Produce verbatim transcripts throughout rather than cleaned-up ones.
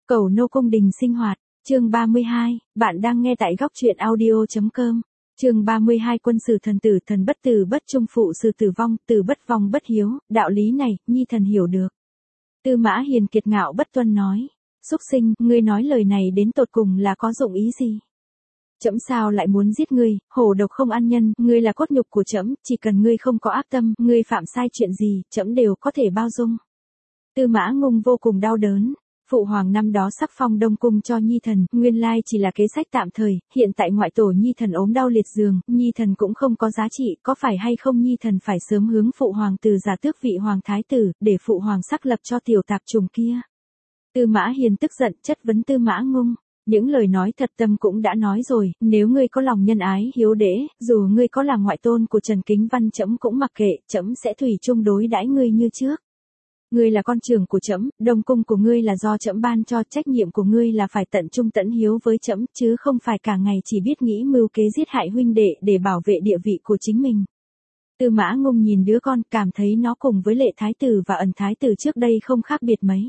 Cầu nô cung đình sinh hoạt, chương ba mươi hai, bạn đang nghe tại góc truyện audio.com. Chương ba mươi hai Quân sử thần tử thần bất tử bất trung phụ sự tử vong, tử bất vong bất hiếu, đạo lý này, nhi thần hiểu được. Tư Mã Hiền kiệt ngạo bất tuân nói, súc sinh, ngươi nói lời này đến tột cùng là có dụng ý gì? Trẫm sao lại muốn giết ngươi, hổ độc không ăn nhân, ngươi là cốt nhục của trẫm, chỉ cần ngươi không có ác tâm, ngươi phạm sai chuyện gì, trẫm đều có thể bao dung. Tư Mã Ngung vô cùng đau đớn. Phụ hoàng năm đó sắc phong Đông cung cho nhi thần, nguyên lai chỉ là kế sách tạm thời, hiện tại ngoại tổ nhi thần ốm đau liệt giường, nhi thần cũng không có giá trị, có phải hay không nhi thần phải sớm hướng phụ hoàng từ giả tước vị hoàng thái tử, để phụ hoàng sắc lập cho tiểu tạp trùng kia. Tư Mã Hiền tức giận chất vấn Tư Mã Ngung, những lời nói thật tâm cũng đã nói rồi, nếu ngươi có lòng nhân ái hiếu đễ, dù ngươi có là ngoại tôn của Trần Kính Văn trẫm cũng mặc kệ, trẫm sẽ thủy chung đối đãi ngươi như trước. Ngươi là con trưởng của trẫm, đông cung của ngươi là do trẫm ban cho, trách nhiệm của ngươi là phải tận trung tận hiếu với trẫm, chứ không phải cả ngày chỉ biết nghĩ mưu kế giết hại huynh đệ để bảo vệ địa vị của chính mình. Tư Mã Ngung nhìn đứa con, cảm thấy nó cùng với Lệ thái tử và Ẩn thái tử trước đây không khác biệt mấy.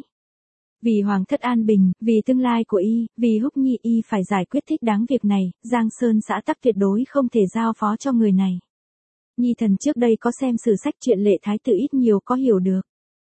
Vì hoàng thất an bình, vì tương lai của y, vì Húc Nhi y phải giải quyết thích đáng việc này, Giang Sơn xã tắc tuyệt đối không thể giao phó cho người này. Nhi thần trước đây có xem sử sách chuyện Lệ thái tử ít nhiều có hiểu được.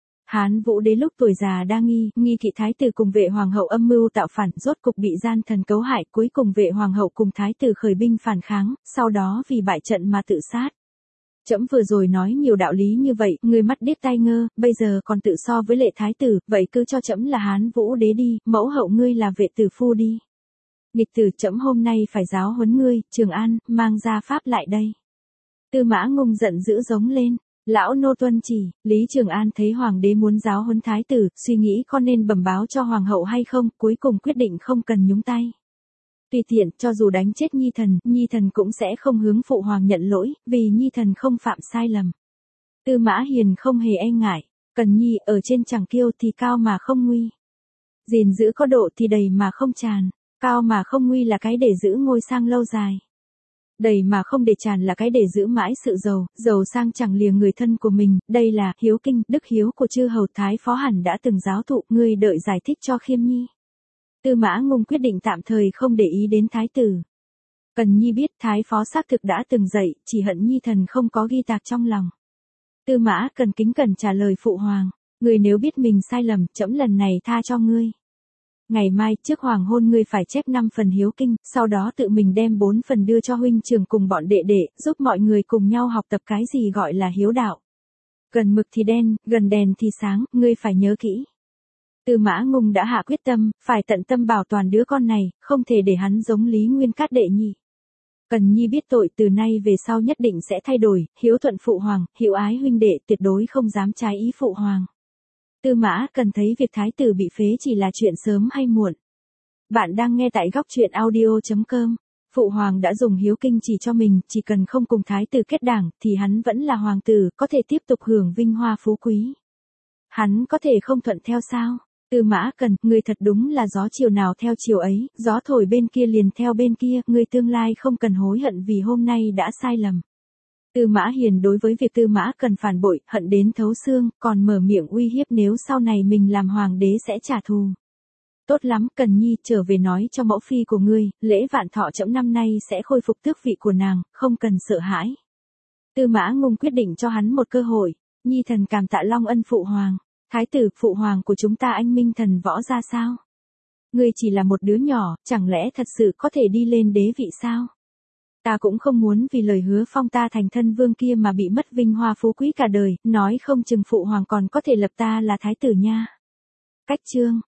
Hán Vũ Đế lúc tuổi già đa nghi, nghi kỵ thái tử cùng vệ hoàng hậu âm mưu tạo phản, rốt cục bị gian thần cấu hại, cuối cùng vệ hoàng hậu cùng thái tử khởi binh phản kháng, sau đó vì bại trận mà tự sát. Trẫm vừa rồi nói nhiều đạo lý như vậy, người mắt điếc tai ngơ, bây giờ còn tự so với Lệ thái tử, vậy cứ cho trẫm là Hán Vũ Đế đi, mẫu hậu ngươi là vệ tử phu đi. Nghịch tử, trẫm hôm nay phải giáo huấn ngươi, Trường An, mang gia pháp lại đây. Tư Mã Ngung giận dữ giống lên. Lão nô tuân chỉ. Lý Trường An thấy hoàng đế muốn giáo huấn thái tử, suy nghĩ có nên bẩm báo cho hoàng hậu hay không, cuối cùng quyết định không cần nhúng tay. Tùy tiện, cho dù đánh chết nhi thần, nhi thần cũng sẽ không hướng phụ hoàng nhận lỗi, vì nhi thần không phạm sai lầm. Tư Mã Hiền không hề e ngại, cần nhi ở trên chẳng kiêu thì cao mà không nguy. Gìn giữ có độ thì đầy mà không tràn, cao mà không nguy là cái để giữ ngôi sang lâu dài. Đầy mà không để tràn là cái để giữ mãi sự giàu, giàu sang chẳng lìa người thân của mình, đây là hiếu kinh, đức hiếu của chư hầu thái phó hẳn đã từng giáo thụ, ngươi đợi giải thích cho Khiêm Nhi. Tư Mã Ngung quyết định tạm thời không để ý đến thái tử. Cần Nhi biết thái phó xác thực đã từng dạy, chỉ hận Nhi thần không có ghi tạc trong lòng. Tư Mã Cần kính cẩn trả lời phụ hoàng, ngươi nếu biết mình sai lầm, trẫm lần này tha cho ngươi. Ngày mai, trước hoàng hôn ngươi phải chép năm phần hiếu kinh, sau đó tự mình đem bốn phần đưa cho huynh trưởng cùng bọn đệ đệ, giúp mọi người cùng nhau học tập cái gì gọi là hiếu đạo. Gần mực thì đen, gần đèn thì sáng, ngươi phải nhớ kỹ. Tư Mã Ngung đã hạ quyết tâm, phải tận tâm bảo toàn đứa con này, không thể để hắn giống Lý Nguyên Cát đệ nhị. Cần Nhi biết tội, từ nay về sau nhất định sẽ thay đổi, hiếu thuận phụ hoàng, hiếu ái huynh đệ, tuyệt đối không dám trái ý phụ hoàng. Tư Mã Cần thấy việc thái tử bị phế chỉ là chuyện sớm hay muộn. Bạn đang nghe tại góc truyện audio.com. Phụ hoàng đã dùng hiếu kinh chỉ cho mình, chỉ cần không cùng thái tử kết đảng, thì hắn vẫn là hoàng tử, có thể tiếp tục hưởng vinh hoa phú quý. Hắn có thể không thuận theo sao? Tư Mã Cần, ngươi thật đúng là gió chiều nào theo chiều ấy, gió thổi bên kia liền theo bên kia, ngươi tương lai không cần hối hận vì hôm nay đã sai lầm. Tư Mã Hiền đối với việc Tư Mã Cần phản bội, hận đến thấu xương, còn mở miệng uy hiếp nếu sau này mình làm hoàng đế sẽ trả thù. Tốt lắm, Cần Nhi, trở về nói cho mẫu phi của ngươi, lễ vạn thọ trẫm năm nay sẽ khôi phục tước vị của nàng, không cần sợ hãi. Tư Mã Ngung quyết định cho hắn một cơ hội, nhi thần cảm tạ long ân phụ hoàng. Thái tử, phụ hoàng của chúng ta anh minh thần võ ra sao? Ngươi chỉ là một đứa nhỏ, chẳng lẽ thật sự có thể đi lên đế vị sao? Ta cũng không muốn vì lời hứa phong ta thành thân vương kia mà bị mất vinh hoa phú quý cả đời, nói không chừng phụ hoàng còn có thể lập ta là thái tử nha. Cách chương